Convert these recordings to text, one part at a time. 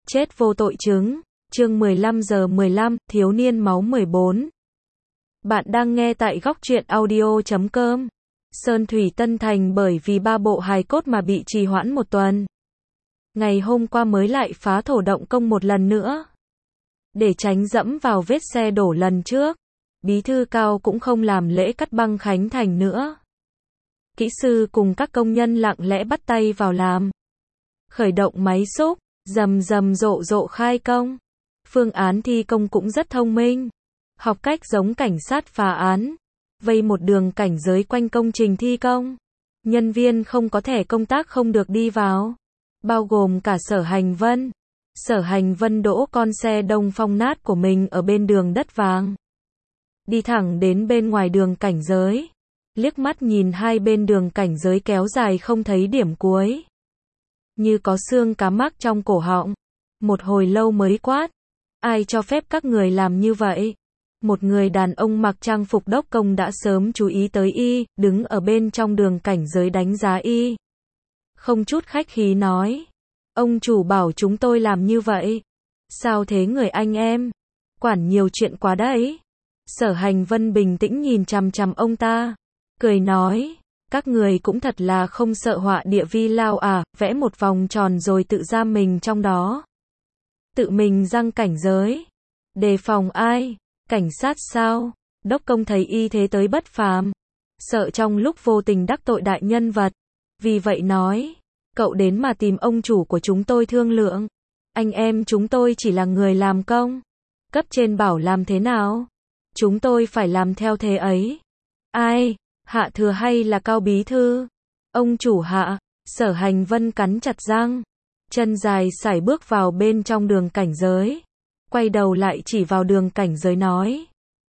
Chết vô tội chứng. Chương 15:15, thiếu niên máu 14. Bạn đang nghe tại góc truyện audio.com. Sơn Thủy Tân Thành bởi vì 3 bộ hài cốt mà bị trì hoãn một tuần. Ngày hôm qua mới lại phá thổ động công một lần nữa. Để tránh dẫm vào vết xe đổ lần trước, Bí thư Cao cũng không làm lễ cắt băng khánh thành nữa. Kỹ sư cùng các công nhân lặng lẽ bắt tay vào làm. Khởi động máy xúc, rầm rầm rộ rộ khai công. Phương án thi công cũng rất thông minh. Học cách giống cảnh sát phá án. Vây một đường cảnh giới quanh công trình thi công. Nhân viên không có thẻ công tác không được đi vào. Bao gồm cả Sở Hành Vân. Sở Hành Vân đỗ con xe Đông Phong nát của mình ở bên đường đất vàng. Đi thẳng đến bên ngoài đường cảnh giới. Liếc mắt nhìn hai bên đường cảnh giới kéo dài không thấy điểm cuối. Như có xương cá mắc trong cổ họng. Một hồi lâu mới quát. Ai cho phép các người làm như vậy? Một người đàn ông mặc trang phục đốc công đã sớm chú ý tới y, đứng ở bên trong đường cảnh giới đánh giá y. Không chút khách khí nói. Ông chủ bảo chúng tôi làm như vậy. Sao thế người anh em? Quản nhiều chuyện quá đấy. Sở Hành Vân bình tĩnh nhìn chằm chằm ông ta. Cười nói. Các người cũng thật là không sợ họa địa vi lao à, vẽ một vòng tròn rồi tự giam mình trong đó. Tự mình giăng cảnh giới. Đề phòng ai? Cảnh sát sao? Đốc công thấy y thế tới bất phàm. Sợ trong lúc vô tình đắc tội đại nhân vật. Vì vậy nói. Cậu đến mà tìm ông chủ của chúng tôi thương lượng. Anh em chúng tôi chỉ là người làm công. Cấp trên bảo làm thế nào? Chúng tôi phải làm theo thế ấy. Ai? Hạ thừa hay là Cao bí thư? Ông chủ hạ. Sở Hành Vân cắn chặt răng. Chân dài sải bước vào bên trong đường cảnh giới. Quay đầu lại chỉ vào đường cảnh giới nói.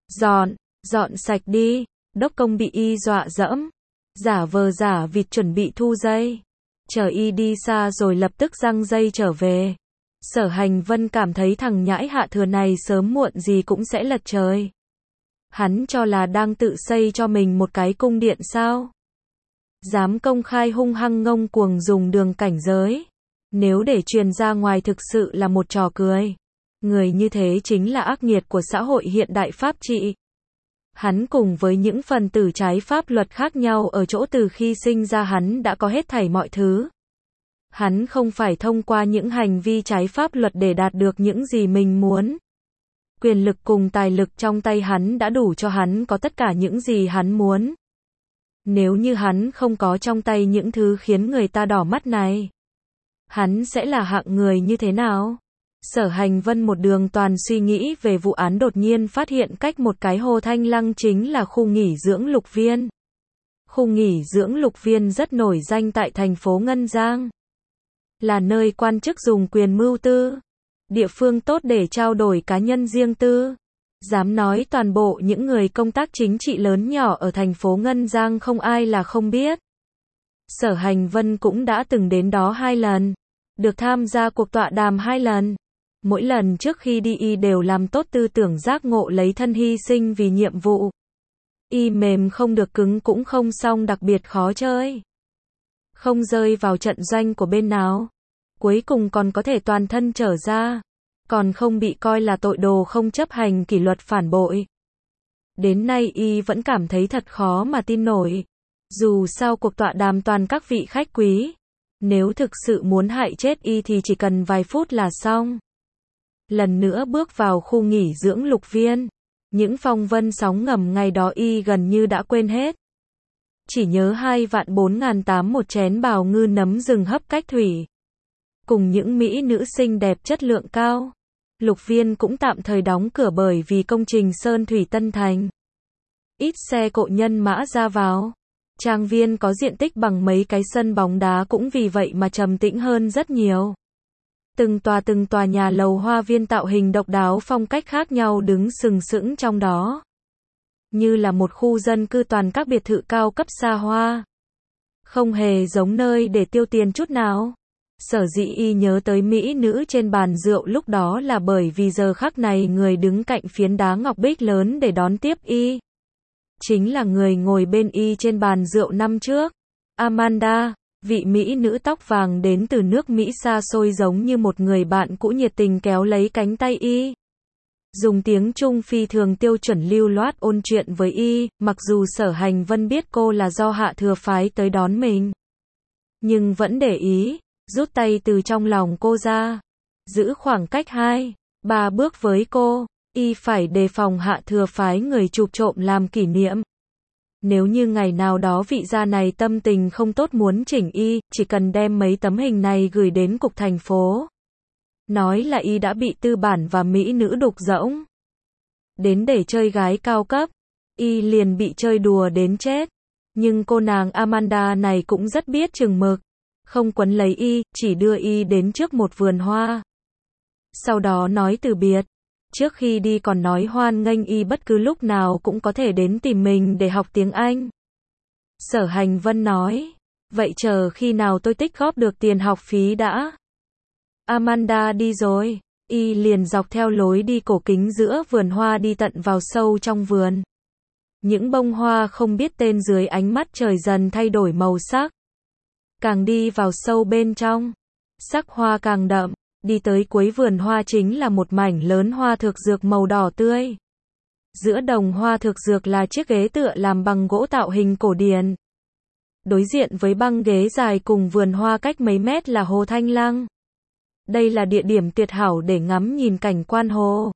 Dọn sạch đi. Đốc công bị y dọa dẫm. Giả vờ giả vịt chuẩn bị thu dây. Chờ y đi xa rồi lập tức giăng dây trở về. Sở Hành Vân cảm thấy thằng nhãi Hạ thừa này sớm muộn gì cũng sẽ lật trời. Hắn cho là đang tự xây cho mình một cái cung điện sao? Dám công khai hung hăng ngông cuồng dùng đường cảnh giới. Nếu để truyền ra ngoài thực sự là một trò cười. Người như thế chính là ác nghiệt của xã hội hiện đại pháp trị. Hắn cùng với những phần tử trái pháp luật khác nhau ở chỗ từ khi sinh ra hắn đã có hết thảy mọi thứ. Hắn không phải thông qua những hành vi trái pháp luật để đạt được những gì mình muốn. Quyền lực cùng tài lực trong tay hắn đã đủ cho hắn có tất cả những gì hắn muốn. Nếu như hắn không có trong tay những thứ khiến người ta đỏ mắt này, hắn sẽ là hạng người như thế nào? Sở Hành Vân một đường toàn suy nghĩ về vụ án đột nhiên phát hiện cách một cái Hồ Thanh Lăng chính là khu nghỉ dưỡng Lục Viên. Khu nghỉ dưỡng Lục Viên rất nổi danh tại thành phố Ngân Giang. Là nơi quan chức dùng quyền mưu tư. Địa phương tốt để trao đổi cá nhân riêng tư. Dám nói toàn bộ những người công tác chính trị lớn nhỏ ở thành phố Ngân Giang không ai là không biết. Sở Hành Vân cũng đã từng đến đó 2 lần. Được tham gia cuộc tọa đàm 2 lần. Mỗi lần trước khi đi y đều làm tốt tư tưởng giác ngộ lấy thân hy sinh vì nhiệm vụ. Y mềm không được cứng cũng không xong đặc biệt khó chơi. Không rơi vào trận doanh của bên nào. Cuối cùng còn có thể toàn thân trở ra. Còn không bị coi là tội đồ không chấp hành kỷ luật phản bội. Đến nay y vẫn cảm thấy thật khó mà tin nổi. Dù sao cuộc tọa đàm toàn các vị khách quý. Nếu thực sự muốn hại chết y thì chỉ cần vài phút là xong. Lần nữa bước vào khu nghỉ dưỡng Lục Viên. Những phong vân sóng ngầm ngày đó y gần như đã quên hết. Chỉ nhớ 2.4.800 một chén bào ngư nấm rừng hấp cách thủy. Cùng những mỹ nữ xinh đẹp chất lượng cao. Lục Viên cũng tạm thời đóng cửa bởi vì công trình Sơn Thủy Tân Thành. Ít xe cộ nhân mã ra vào. Trang viên có diện tích bằng mấy cái sân bóng đá cũng vì vậy mà trầm tĩnh hơn rất nhiều. Từng tòa nhà lầu hoa viên tạo hình độc đáo phong cách khác nhau đứng sừng sững trong đó. Như là một khu dân cư toàn các biệt thự cao cấp xa hoa. Không hề giống nơi để tiêu tiền chút nào. Sở dĩ y nhớ tới mỹ nữ trên bàn rượu lúc đó là bởi vì giờ khắc này người đứng cạnh phiến đá ngọc bích lớn để đón tiếp y. Chính là người ngồi bên y trên bàn rượu năm trước. Amanda. Vị mỹ nữ tóc vàng đến từ nước Mỹ xa xôi giống như một người bạn cũ nhiệt tình kéo lấy cánh tay y. Dùng tiếng Trung phi thường tiêu chuẩn lưu loát ôn chuyện với y, mặc dù Sở Hành Vân biết cô là do Hạ Thừa phái tới đón mình. Nhưng vẫn để ý, rút tay từ trong lòng cô ra. Giữ khoảng cách 2-3 bước với cô, y phải đề phòng Hạ Thừa phái người chụp trộm làm kỷ niệm. Nếu như ngày nào đó vị gia này tâm tình không tốt muốn chỉnh y, chỉ cần đem mấy tấm hình này gửi đến cục thành phố. Nói là y đã bị tư bản và mỹ nữ đục rỗng. Đến để chơi gái cao cấp, y liền bị chơi đùa đến chết. Nhưng cô nàng Amanda này cũng rất biết chừng mực. Không quấn lấy y, chỉ đưa y đến trước một vườn hoa. Sau đó nói từ biệt. Trước khi đi còn nói hoan nghênh y bất cứ lúc nào cũng có thể đến tìm mình để học tiếng Anh. Sở Hành Vân nói, vậy chờ khi nào tôi tích góp được tiền học phí đã. Amanda đi rồi, y liền dọc theo lối đi cổ kính giữa vườn hoa đi tận vào sâu trong vườn. Những bông hoa không biết tên dưới ánh mắt trời dần thay đổi màu sắc. Càng đi vào sâu bên trong, sắc hoa càng đậm. Đi tới cuối vườn hoa chính là một mảnh lớn hoa thực dược màu đỏ tươi. Giữa đồng hoa thực dược là chiếc ghế tựa làm bằng gỗ tạo hình cổ điển. Đối diện với băng ghế dài cùng vườn hoa cách mấy mét là hồ Thanh Lăng. Đây là địa điểm tuyệt hảo để ngắm nhìn cảnh quan hồ.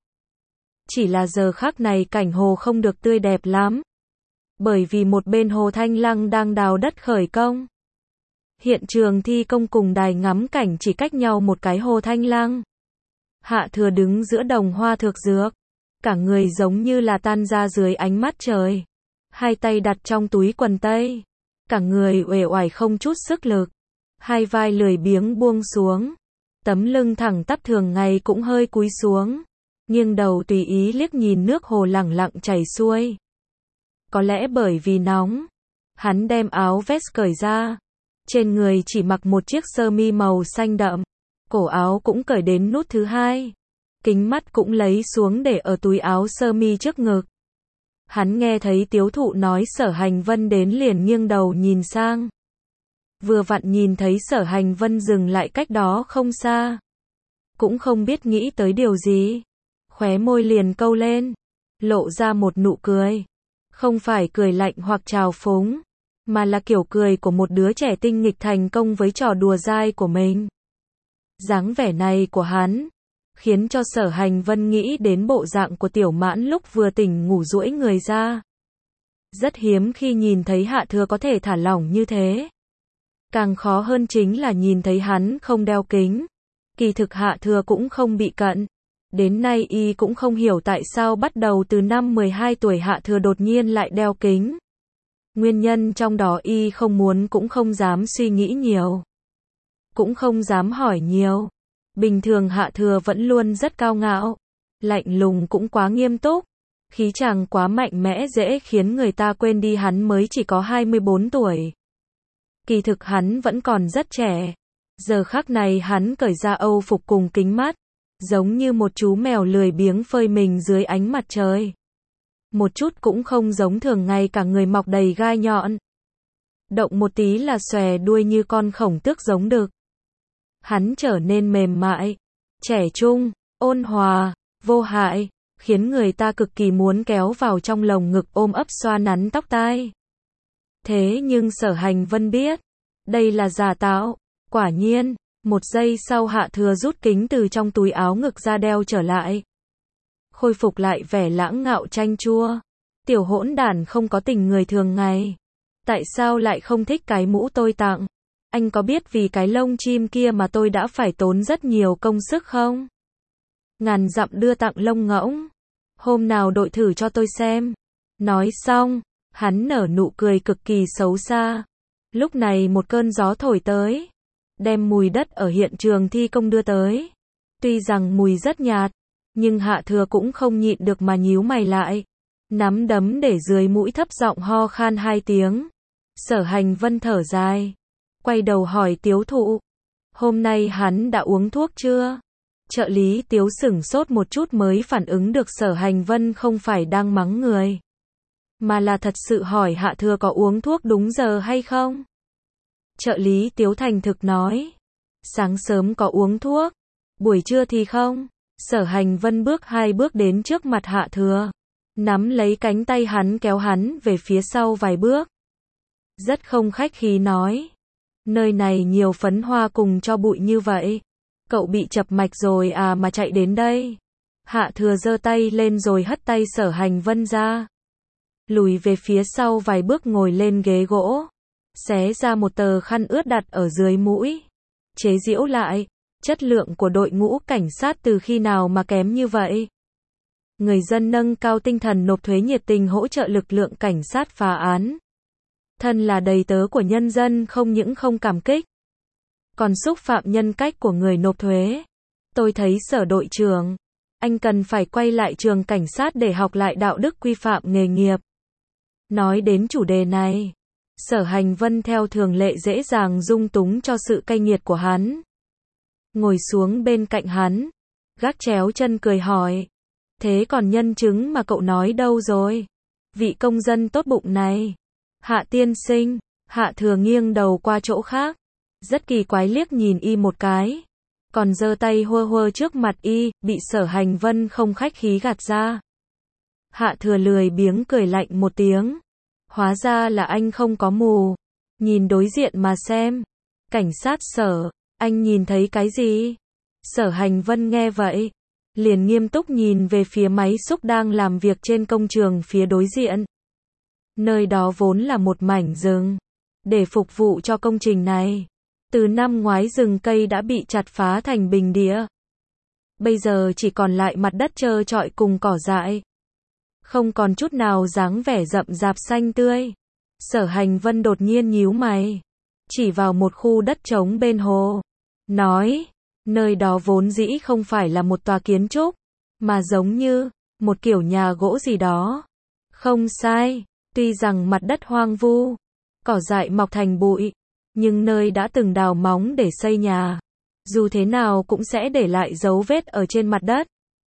Chỉ là giờ khắc này cảnh hồ không được tươi đẹp lắm. Bởi vì một bên hồ Thanh Lăng đang đào đất khởi công. Hiện trường thi công cùng đài ngắm cảnh chỉ cách nhau một cái hồ Thanh Lăng. Hạ Thừa đứng giữa đồng hoa thực dược. Cả người giống như là tan ra dưới ánh mắt trời. Hai tay đặt trong túi quần tây. Cả người uể oải không chút sức lực. Hai vai lười biếng buông xuống. Tấm lưng thẳng tắp thường ngày cũng hơi cúi xuống. Nghiêng đầu tùy ý liếc nhìn nước hồ lẳng lặng chảy xuôi. Có lẽ bởi vì nóng. Hắn đem áo vest cởi ra. Trên người chỉ mặc một chiếc sơ mi màu xanh đậm. Cổ áo cũng cởi đến nút thứ hai. Kính mắt cũng lấy xuống để ở túi áo sơ mi trước ngực. Hắn nghe thấy Tiếu Thụ nói Sở Hành Vân đến liền nghiêng đầu nhìn sang. Vừa vặn nhìn thấy Sở Hành Vân dừng lại cách đó không xa. Cũng không biết nghĩ tới điều gì. Khóe môi liền câu lên. Lộ ra một nụ cười. Không phải cười lạnh hoặc trào phúng. Mà là kiểu cười của một đứa trẻ tinh nghịch thành công với trò đùa dai của mình. Dáng vẻ này của hắn khiến cho Sở Hành Vân nghĩ đến bộ dạng của Tiểu Mãn lúc vừa tỉnh ngủ duỗi người ra. Rất hiếm khi nhìn thấy Hạ Thừa có thể thả lỏng như thế. Càng khó hơn chính là nhìn thấy hắn không đeo kính. Kỳ thực Hạ Thừa cũng không bị cận. Đến nay y cũng không hiểu tại sao bắt đầu từ năm 12 tuổi Hạ Thừa đột nhiên lại đeo kính. Nguyên nhân trong đó y không muốn cũng không dám suy nghĩ nhiều. Cũng không dám hỏi nhiều. Bình thường Hạ Thừa vẫn luôn rất cao ngạo. Lạnh lùng cũng quá nghiêm túc. Khí chàng quá mạnh mẽ dễ khiến người ta quên đi hắn mới chỉ có 24 tuổi. Kỳ thực hắn vẫn còn rất trẻ. Giờ khắc này hắn cởi ra âu phục cùng kính mắt. Giống như một chú mèo lười biếng phơi mình dưới ánh mặt trời. Một chút cũng không giống thường ngày cả người mọc đầy gai nhọn. Động một tí là xòe đuôi như con khổng tước giống đực. Hắn trở nên mềm mại, trẻ trung, ôn hòa, vô hại, khiến người ta cực kỳ muốn kéo vào trong lồng ngực ôm ấp xoa nắn tóc tai. Thế nhưng Sở Hành Vân biết, đây là giả tạo. Quả nhiên, một giây sau Hạ Thừa rút kính từ trong túi áo ngực ra đeo trở lại. Khôi phục lại vẻ lãng ngạo chanh chua. Tiểu hỗn đản không có tình người thường ngày. Tại sao lại không thích cái mũ tôi tặng? Anh có biết vì cái lông chim kia mà tôi đã phải tốn rất nhiều công sức không? Ngàn dặm đưa tặng lông ngỗng. Hôm nào đội thử cho tôi xem. Nói xong, hắn nở nụ cười cực kỳ xấu xa. Lúc này một cơn gió thổi tới. Đem mùi đất ở hiện trường thi công đưa tới. Tuy rằng mùi rất nhạt. Nhưng Hạ Thừa cũng không nhịn được mà nhíu mày lại. Nắm đấm để dưới mũi thấp giọng ho khan 2 tiếng. Sở Hành Vân thở dài. Quay đầu hỏi Tiếu Thụ. Hôm nay hắn đã uống thuốc chưa? Trợ lý Tiếu sửng sốt một chút mới phản ứng được Sở Hành Vân không phải đang mắng người. Mà là thật sự hỏi Hạ Thừa có uống thuốc đúng giờ hay không? Trợ lý Tiếu thành thực nói. Sáng sớm có uống thuốc, buổi trưa thì không. Sở Hành Vân bước 2 bước đến trước mặt Hạ Thừa, nắm lấy cánh tay hắn kéo hắn về phía sau vài bước. Rất không khách khí nói. Nơi này nhiều phấn hoa cùng cho bụi như vậy. Cậu bị chập mạch rồi à mà chạy đến đây. Hạ Thừa giơ tay lên rồi hất tay Sở Hành Vân ra. Lùi về phía sau vài bước ngồi lên ghế gỗ. Xé ra một tờ khăn ướt đặt ở dưới mũi. Chế giễu lại. Chất lượng của đội ngũ cảnh sát từ khi nào mà kém như vậy? Người dân nâng cao tinh thần nộp thuế nhiệt tình hỗ trợ lực lượng cảnh sát phá án. Thân là đầy tớ của nhân dân không những không cảm kích, còn xúc phạm nhân cách của người nộp thuế. Tôi thấy Sở đội trưởng, anh cần phải quay lại trường cảnh sát để học lại đạo đức quy phạm nghề nghiệp. Nói đến chủ đề này, Sở Hành Vân theo thường lệ dễ dàng dung túng cho sự cay nghiệt của hắn. Ngồi xuống bên cạnh hắn, gác chéo chân cười hỏi. Thế còn nhân chứng mà cậu nói đâu rồi? Vị công dân tốt bụng này. Hạ tiên sinh, Hạ Thừa nghiêng đầu qua chỗ khác. Rất kỳ quái liếc nhìn y một cái. Còn giơ tay hơ hơ trước mặt y, bị Sở Hành Vân không khách khí gạt ra. Hạ Thừa lười biếng cười lạnh một tiếng. Hóa ra là anh không có mù. Nhìn đối diện mà xem. Cảnh sát Sở, anh nhìn thấy cái gì? Sở Hành Vân nghe vậy, liền nghiêm túc nhìn về phía máy xúc đang làm việc trên công trường phía đối diện. Nơi đó vốn là một mảnh rừng. Để phục vụ cho công trình này, từ năm ngoái rừng cây đã bị chặt phá thành bình địa. Bây giờ chỉ còn lại mặt đất trơ trọi cùng cỏ dại. Không còn chút nào dáng vẻ rậm rạp xanh tươi. Sở Hành Vân đột nhiên nhíu mày, chỉ vào một khu đất trống bên hồ. Nói, nơi đó vốn dĩ không phải là một tòa kiến trúc, mà giống như một kiểu nhà gỗ gì đó. Không sai, tuy rằng mặt đất hoang vu, cỏ dại mọc thành bụi, nhưng nơi đã từng đào móng để xây nhà, dù thế nào cũng sẽ để lại dấu vết ở trên mặt đất.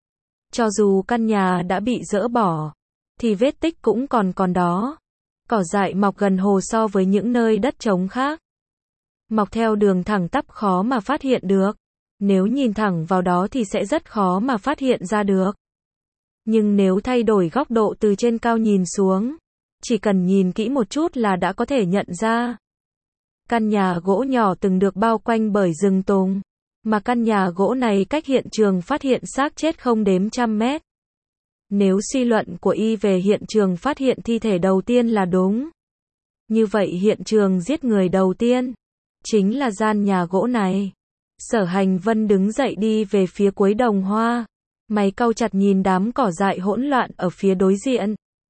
Cho dù căn nhà đã bị dỡ bỏ, thì vết tích cũng còn đó. Cỏ dại mọc gần hồ so với những nơi đất trống khác, mọc theo đường thẳng tắp khó mà phát hiện được. Nếu nhìn thẳng vào đó thì sẽ rất khó mà phát hiện ra được. Nhưng nếu thay đổi góc độ từ trên cao nhìn xuống, chỉ cần nhìn kỹ một chút là đã có thể nhận ra. Căn nhà gỗ nhỏ từng được bao quanh bởi rừng tùng, mà căn nhà gỗ này cách hiện trường phát hiện xác chết không đếm trăm mét. Nếu suy luận của y về hiện trường phát hiện thi thể đầu tiên là đúng, như vậy hiện trường giết người đầu tiên chính là gian nhà gỗ này. Sở Hành Vân đứng dậy đi về phía cuối đồng hoa, mày cau chặt nhìn đám cỏ dại hỗn loạn ở phía đối diện.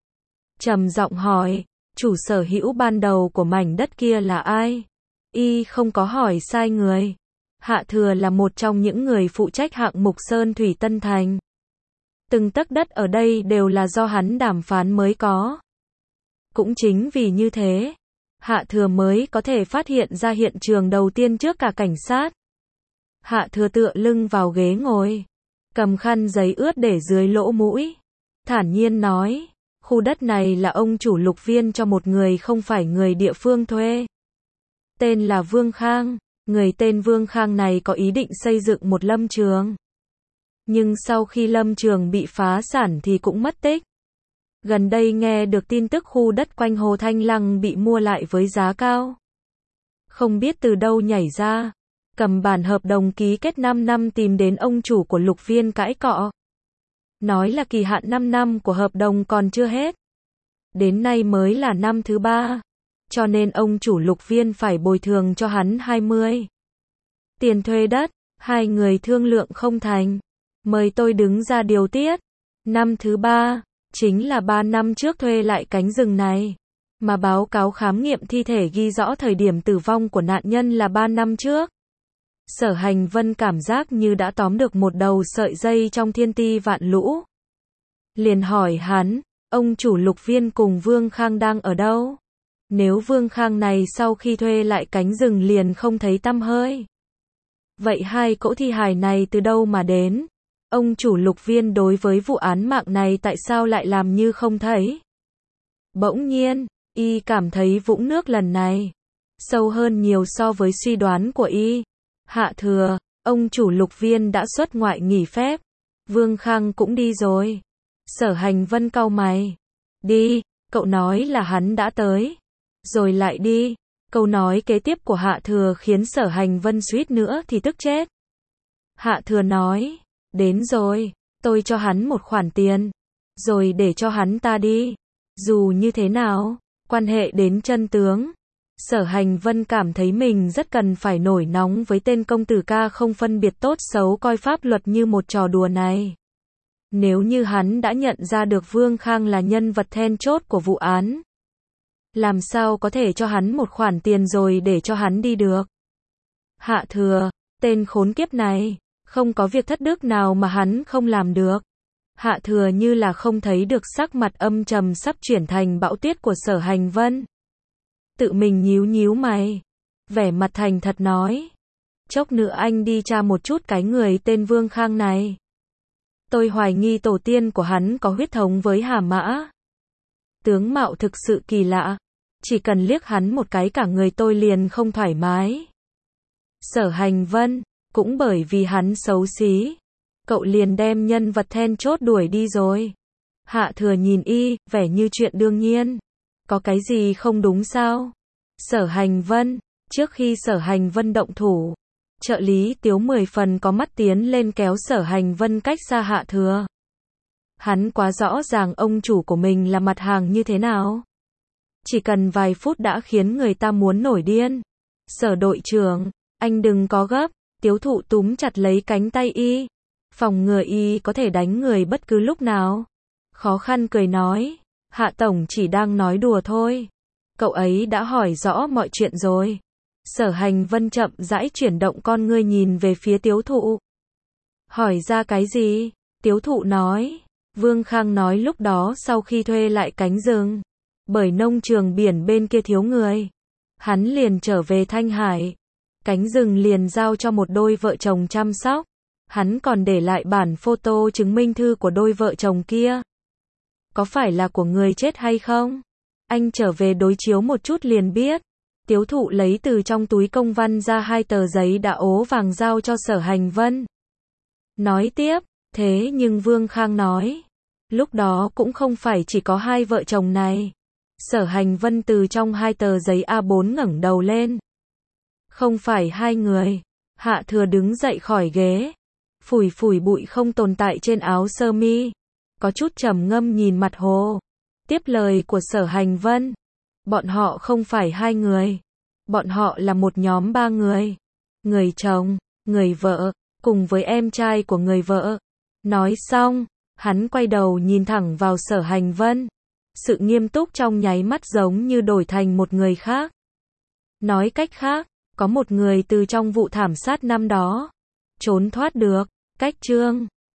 Trầm giọng hỏi, chủ sở hữu ban đầu của mảnh đất kia là ai? Y không có hỏi sai người. Hạ Thừa là một trong những người phụ trách hạng mục Sơn Thủy Tân Thành. Từng tấc đất ở đây đều là do hắn đàm phán mới có. Cũng chính vì như thế, Hạ Thừa mới có thể phát hiện ra hiện trường đầu tiên trước cả cảnh sát. Hạ Thừa tựa lưng vào ghế ngồi, cầm khăn giấy ướt để dưới lỗ mũi, thản nhiên nói, khu đất này là ông chủ Lục Viên cho một người không phải người địa phương thuê. Tên là Vương Khang, người tên Vương Khang này có ý định xây dựng một lâm trường. Nhưng sau khi lâm trường bị phá sản thì cũng mất tích. Gần đây nghe được tin tức khu đất quanh Hồ Thanh Lăng bị mua lại với giá cao. Không biết từ đâu nhảy ra, cầm bản hợp đồng ký kết 5 năm tìm đến ông chủ của Lục Viên cãi cọ. Nói là kỳ hạn 5 năm của hợp đồng còn chưa hết. Đến nay mới là năm thứ 3. Cho nên ông chủ Lục Viên phải bồi thường cho hắn 20. Tiền thuê đất, hai người thương lượng không thành. Mời tôi đứng ra điều tiết. Năm thứ 3, chính là 3 năm trước thuê lại cánh rừng này. Mà báo cáo khám nghiệm thi thể ghi rõ thời điểm tử vong của nạn nhân là 3 năm trước. Sở Hành Vân cảm giác như đã tóm được một đầu sợi dây trong thiên ti vạn lũ. Liền hỏi hắn, ông chủ Lục Viên cùng Vương Khang đang ở đâu? Nếu Vương Khang này sau khi thuê lại cánh rừng liền không thấy tăm hơi, vậy hai cỗ thi hài này từ đâu mà đến? Ông chủ Lục Viên đối với vụ án mạng này tại sao lại làm như không thấy? Bỗng nhiên, y cảm thấy vũng nước lần này sâu hơn nhiều so với suy đoán của y. Hạ thừa, ông chủ Lục Viên đã xuất ngoại nghỉ phép. Vương Khang cũng đi rồi. Sở Hành Vân cau mày. Đi, cậu nói là hắn đã tới. Rồi lại đi. Câu nói kế tiếp của Hạ thừa khiến Sở Hành Vân suýt nữa thì tức chết. Hạ thừa nói, đến rồi, tôi cho hắn một khoản tiền. Rồi để cho hắn ta đi. Dù như thế nào, quan hệ đến chân tướng. Sở Hành Vân cảm thấy mình rất cần phải nổi nóng với tên công tử ca không phân biệt tốt xấu coi pháp luật như một trò đùa này. Nếu như hắn đã nhận ra được Vương Khang là nhân vật then chốt của vụ án, làm sao có thể cho hắn một khoản tiền rồi để cho hắn đi được? Hạ thừa, tên khốn kiếp này, không có việc thất đức nào mà hắn không làm được. Hạ thừa như là không thấy được sắc mặt âm trầm sắp chuyển thành bão tuyết của Sở Hành Vân. Tự mình nhíu nhíu mày, vẻ mặt thành thật nói, chốc nữa anh đi tra một chút cái người tên Vương Khang này. Tôi hoài nghi tổ tiên của hắn có huyết thống với Hà Mã. Tướng mạo thực sự kỳ lạ, chỉ cần liếc hắn một cái cả người tôi liền không thoải mái. Sở Hành Vân, cũng bởi vì hắn xấu xí, cậu liền đem nhân vật then chốt đuổi đi rồi. Hạ thừa nhìn y, vẻ như chuyện đương nhiên. Có cái gì không đúng sao? Sở Hành Vân, trước khi Sở Hành Vân động thủ, trợ lý Tiếu 10 phần có mắt tiến lên kéo Sở Hành Vân cách xa Hạ thừa. Hắn quá rõ ràng ông chủ của mình là mặt hàng như thế nào. Chỉ cần vài phút đã khiến người ta muốn nổi điên. Sở đội trưởng, anh đừng có gấp. Tiếu thụ túm chặt lấy cánh tay y, phòng ngừa y có thể đánh người bất cứ lúc nào. Khó khăn cười nói, Hạ tổng chỉ đang nói đùa thôi. Cậu ấy đã hỏi rõ mọi chuyện rồi. Sở Hành Vân chậm rãi chuyển động con ngươi nhìn về phía Tiếu thụ. Hỏi ra cái gì? Tiếu thụ nói, Vương Khang nói lúc đó sau khi thuê lại cánh rừng, bởi nông trường biển bên kia thiếu người, hắn liền trở về Thanh Hải. Cánh rừng liền giao cho một đôi vợ chồng chăm sóc. Hắn còn để lại bản photo chứng minh thư của đôi vợ chồng kia. Có phải là của người chết hay không? Anh trở về đối chiếu một chút liền biết. Tiếu thụ lấy từ trong túi công văn ra 2 tờ giấy đã ố vàng giao cho Sở Hành Vân. Nói tiếp, thế nhưng Vương Khang nói, lúc đó cũng không phải chỉ có 2 vợ chồng này. Sở Hành Vân từ trong 2 tờ giấy A4 ngẩng đầu lên. Không phải 2 người. Hạ thừa đứng dậy khỏi ghế, phủi phủi bụi không tồn tại trên áo sơ mi, có chút trầm ngâm nhìn mặt hồ. Tiếp lời của Sở Hành Vân, bọn họ không phải 2 người, bọn họ là một nhóm 3 người. Người chồng, người vợ, cùng với em trai của người vợ. Nói xong, hắn quay đầu nhìn thẳng vào Sở Hành Vân. Sự nghiêm túc trong nháy mắt giống như đổi thành một người khác. Nói cách khác, có một người từ trong vụ thảm sát năm đó trốn thoát được. Cách chương